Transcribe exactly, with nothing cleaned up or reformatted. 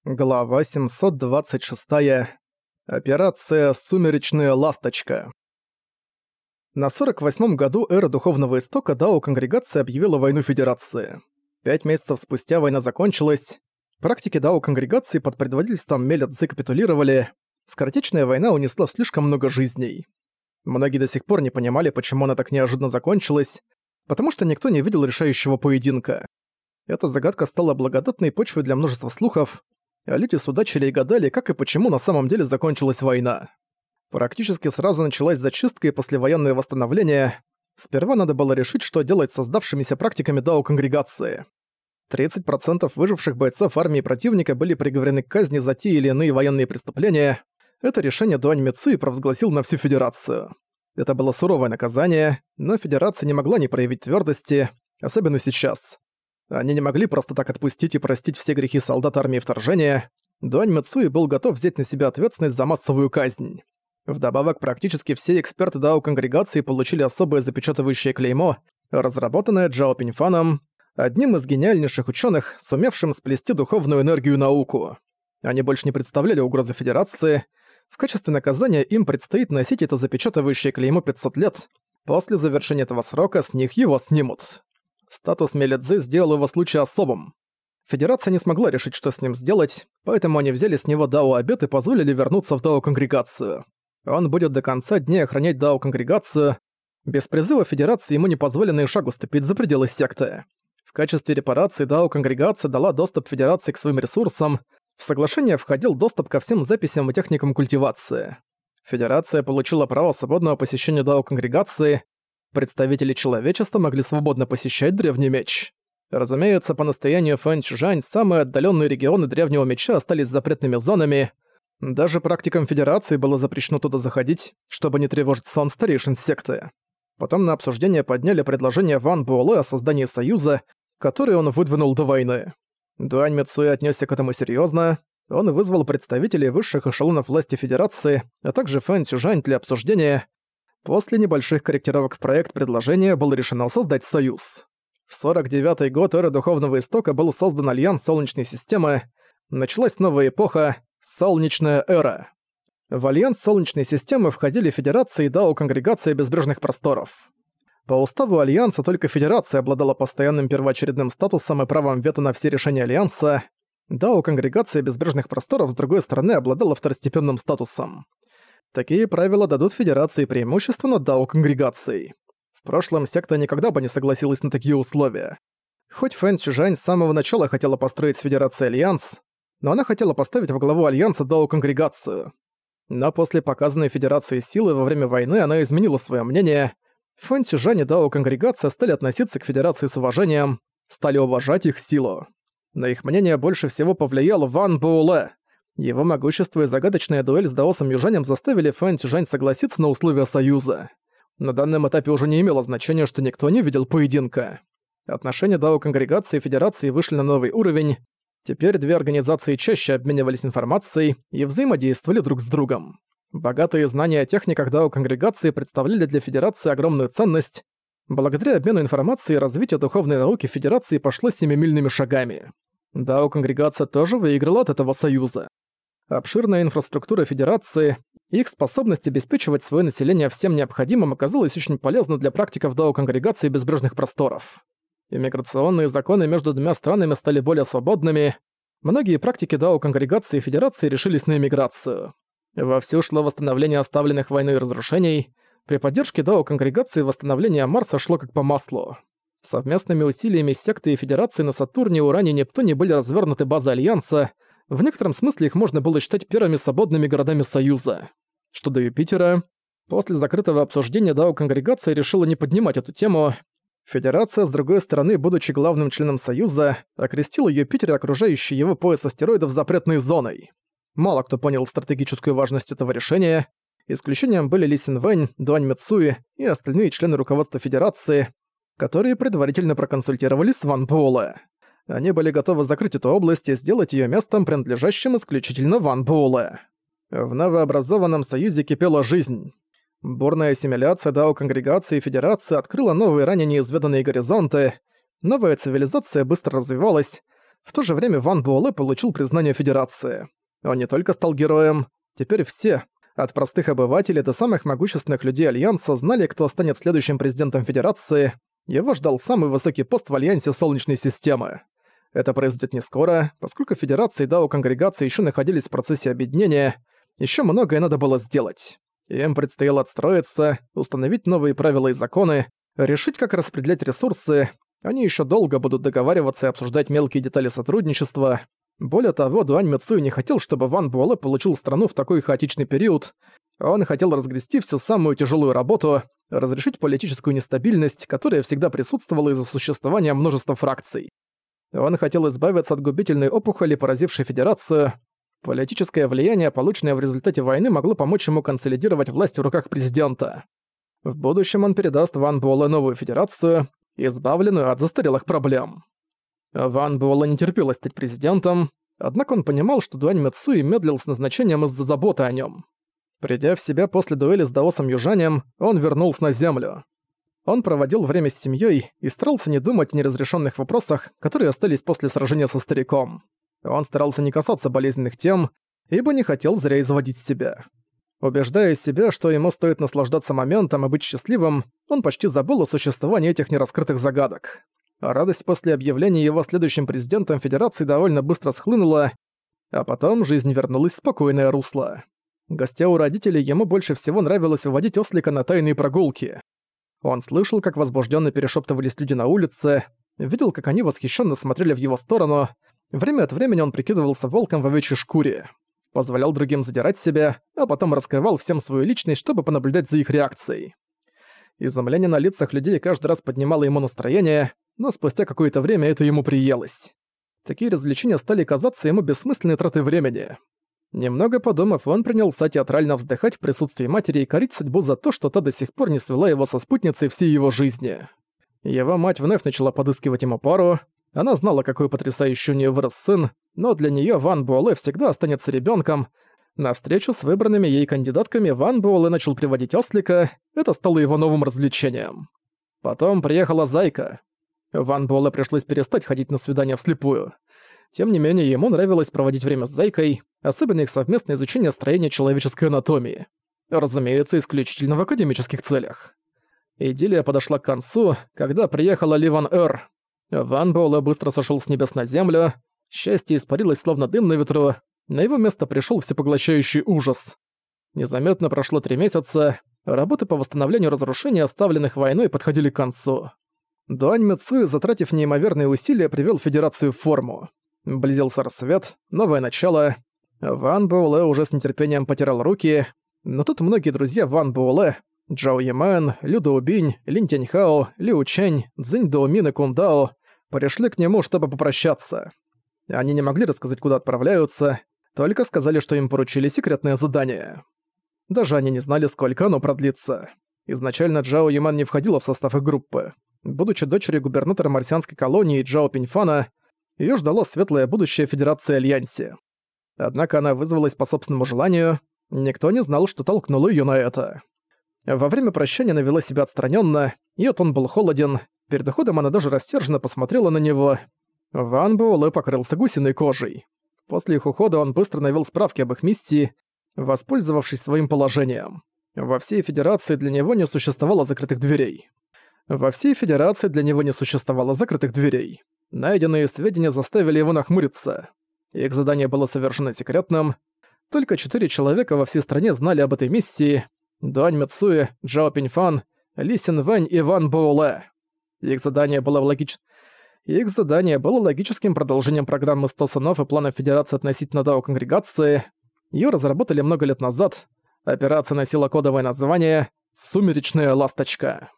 Глава семьсот двадцать шесть. Операция «Сумеречная ласточка». На сорок восьмом году эры Духовного Истока Дао-конгрегация объявила войну Федерации. Пять месяцев спустя война закончилась. Практики Дао-конгрегации под предводительством Меля Цзы капитулировали. Скоротечная война унесла слишком много жизней. Многие до сих пор не понимали, почему она так неожиданно закончилась, потому что никто не видел решающего поединка. Эта загадка стала благодатной почвой для множества слухов, а люди судачили и гадали, как и почему на самом деле закончилась война. Практически сразу началась зачистка и послевоенное восстановление. Сперва надо было решить, что делать с создавшимися практиками Дао-конгрегации. тридцать процентов выживших бойцов армии противника были приговорены к казни за те или иные военные преступления. Это решение Дуань Мицуи провозгласил на всю Федерацию. Это было суровое наказание, но Федерация не могла не проявить твердости, особенно сейчас. Они не могли просто так отпустить и простить все грехи солдат армии вторжения. Дуань Мицуи был готов взять на себя ответственность за массовую казнь. Вдобавок, практически все эксперты Дао-конгрегации получили особое запечатывающее клеймо, разработанное Джао Пиньфаном, одним из гениальнейших ученых, сумевшим сплести духовную энергию и науку. Они больше не представляли угрозы Федерации. В качестве наказания им предстоит носить это запечатывающее клеймо пятьсот лет. После завершения этого срока с них его снимут. Статус Меля Цзы сделал его случай особым. Федерация не смогла решить, что с ним сделать, поэтому они взяли с него Дао-обет и позволили вернуться в Дао-конгрегацию. Он будет до конца дней охранять Дао-конгрегацию. Без призыва Федерации ему не позволено и шагу ступить за пределы секты. В качестве репарации Дао-конгрегация дала доступ Федерации к своим ресурсам. В соглашение входил доступ ко всем записям и техникам культивации. Федерация получила право свободного посещения Дао-конгрегации. Представители человечества могли свободно посещать Древний Меч. Разумеется, по настоянию Фэн Чжань самые отдаленные регионы Древнего Меча остались запретными зонами. Даже практикам Федерации было запрещено туда заходить, чтобы не тревожить сон старейшин секты. Потом на обсуждение подняли предложение Ван Буэлэ о создании союза, который он выдвинул до войны. Дуань Мицуи отнесся к этому серьезно. Он вызвал представителей высших эшелонов власти Федерации, а также Фэн Чжань для обсуждения. После небольших корректировок в проект предложения было решено создать союз. В сорок девятый год эры Духовного Истока был создан Альянс Солнечной системы. Началась новая эпоха — Солнечная эра. В Альянс Солнечной системы входили Федерация и Дао-конгрегация Безбрежных Просторов. По уставу Альянса только Федерация обладала постоянным первоочередным статусом и правом вето на все решения Альянса. Дао-конгрегация Безбрежных Просторов, с другой стороны, обладала второстепенным статусом. Такие правила дадут Федерации преимущество над Дао-конгрегацией. В прошлом секта никогда бы не согласилась на такие условия. Хоть Фэн Чжань с самого начала хотела построить с Федерацией альянс, но она хотела поставить во главу альянса Дао-конгрегацию. Но после показанной Федерацией силы во время войны она изменила свое мнение. Фэн Чжань и Дао-конгрегация стали относиться к Федерации с уважением, стали уважать их силу. На их мнение больше всего повлиял Ван Буэлэ. Его могущество и загадочная дуэль с Даосом Южанем заставили Фэн Чжань согласиться на условия союза. На данном этапе уже не имело значения, что никто не видел поединка. Отношения Дао-конгрегации и Федерации вышли на новый уровень. Теперь две организации чаще обменивались информацией и взаимодействовали друг с другом. Богатые знания о техниках Дао-конгрегации представляли для Федерации огромную ценность. Благодаря обмену информацией развитие духовной науки Федерации пошло семимильными шагами. Дао-конгрегация тоже выиграла от этого союза. Обширная инфраструктура Федерации, их способность обеспечивать свое население всем необходимым оказалась очень полезна для практиков Дао-конгрегации Безбрежных Просторов. Иммиграционные законы между двумя странами стали более свободными. Многие практики Дао-конгрегации и Федерации решились на эмиграцию. Вовсю шло восстановление оставленных войной и разрушений. При поддержке Дао-конгрегации восстановление Марса шло как по маслу. Совместными усилиями секты и Федерации на Сатурне, Уране и Нептуне были развернуты базы Альянса. В некотором смысле их можно было считать первыми свободными городами Союза. Что до Юпитера, после закрытого обсуждения Дао-конгрегация решила не поднимать эту тему. Федерация, с другой стороны, будучи главным членом Союза, окрестила Юпитер и окружающий его пояс астероидов запретной зоной. Мало кто понял стратегическую важность этого решения. Исключением были Ли Синвэнь, Дуань Мицуи и остальные члены руководства Федерации, которые предварительно проконсультировались с Ван Буэлэ. Они были готовы закрыть эту область и сделать её местом, принадлежащим исключительно Ван Буэлэ. В новообразованном союзе кипела жизнь. Бурная ассимиляция Дао-конгрегации и Федерации открыла новые ранее неизведанные горизонты. Новая цивилизация быстро развивалась. В то же время Ван Буэлэ получил признание Федерации. Он не только стал героем, теперь все, от простых обывателей до самых могущественных людей Альянса, знали, кто станет следующим президентом Федерации. Его ждал самый высокий пост в Альянсе Солнечной системы. Это произойдет не скоро, поскольку Федерация и Дао-конгрегация еще находились в процессе объединения, еще многое надо было сделать. Им предстояло отстроиться, установить новые правила и законы, решить, как распределять ресурсы. Они еще долго будут договариваться и обсуждать мелкие детали сотрудничества. Более того, Дуань Мицуи не хотел, чтобы Ван Буэлэ получил страну в такой хаотичный период. Он хотел разгрести всю самую тяжелую работу, разрешить политическую нестабильность, которая всегда присутствовала из-за существования множества фракций. Он хотел избавиться от губительной опухоли, поразившей Федерацию. Политическое влияние, полученное в результате войны, могло помочь ему консолидировать власть в руках президента. В будущем он передаст Ван Буэлэ новую Федерацию, избавленную от застарелых проблем. Ван Буэлэ не терпелось стать президентом, однако он понимал, что Дуань Мицуи медлил с назначением из-за заботы о нем. Придя в себя после дуэли с даосом Южанем, он вернулся на землю. Он проводил время с семьей и старался не думать о неразрешенных вопросах, которые остались после сражения со стариком. Он старался не касаться болезненных тем, ибо не хотел зря изводить себя. Убеждая себя, что ему стоит наслаждаться моментом и быть счастливым, он почти забыл о существовании этих нераскрытых загадок. А радость после объявления его следующим президентом Федерации довольно быстро схлынула, а потом жизнь вернулась в спокойное русло. Гостя у родителей, ему больше всего нравилось выводить ослика на тайные прогулки. Он слышал, как возбужденно перешептывались люди на улице, видел, как они восхищенно смотрели в его сторону. Время от времени он прикидывался волком в овечьей шкуре, позволял другим задирать себя, а потом раскрывал всем свою личность, чтобы понаблюдать за их реакцией. Изумление на лицах людей каждый раз поднимало ему настроение, но спустя какое-то время это ему приелось. Такие развлечения стали казаться ему бессмысленной тратой времени. Немного подумав, он принялся театрально вздыхать в присутствии матери и корить судьбу за то, что та до сих пор не свела его со спутницей всей его жизни. Его мать вновь начала подыскивать ему пару. Она знала, какой потрясающий у неё вырос сын, но для неё Ван Буэлэ всегда останется ребёнком. На встречу с выбранными ей кандидатками Ван Буэлэ начал приводить ослика, это стало его новым развлечением. Потом приехала Зайка. Ван Буэлэ пришлось перестать ходить на свидания вслепую. Тем не менее, ему нравилось проводить время с Зайкой, особенно их совместное изучение строения человеческой анатомии. Разумеется, исключительно в академических целях. Идиллия подошла к концу, когда приехала Ли Ван Эр. Ван Буэлэ быстро сошёл с небес на землю, счастье испарилось словно дым на ветру, на его место пришёл всепоглощающий ужас. Незаметно прошло три месяца, работы по восстановлению разрушений, оставленных войной, подходили к концу. Дуань Мицуи, затратив неимоверные усилия, привёл Федерацию в форму. Близился рассвет, новое начало. Ван Буэлэ уже с нетерпением потирал руки, но тут многие друзья Ван Буэлэ, Джао Ямэн, Лю Доубинь, Лин Тяньхао, Лю Чэнь, Цзинь Доумин и Кундао пришли к нему, чтобы попрощаться. Они не могли рассказать, куда отправляются, только сказали, что им поручили секретное задание. Даже они не знали, сколько оно продлится. Изначально Джао Ямэн не входила в состав их группы. Будучи дочерью губернатора марсианской колонии Джао Пиньфана, её ждало светлое будущее Федерации Альянсе. Однако она вызвалась по собственному желанию, никто не знал, что толкнуло её на это. Во время прощания она вела себя отстранённо, её тон был холоден, перед уходом она даже растерженно посмотрела на него. Ван Буэлэ покрылся гусиной кожей. После их ухода он быстро навёл справки об их миссии, воспользовавшись своим положением. Во всей Федерации для него не существовало закрытых дверей. Во всей Федерации для него не существовало закрытых дверей. Найденные сведения заставили его нахмуриться. Их задание было совершенно секретным. Только четыре человека во всей стране знали об этой миссии: Дуань Мицуи, Джао Пиньфан, Ли Синвэнь и Ван Буэлэ. Их задание было логич... Их задание было логическим продолжением программы «сто сынов» и планов Федерации относительно Дао-конгрегации. Её разработали много лет назад. Операция носила кодовое название «Сумеречная ласточка».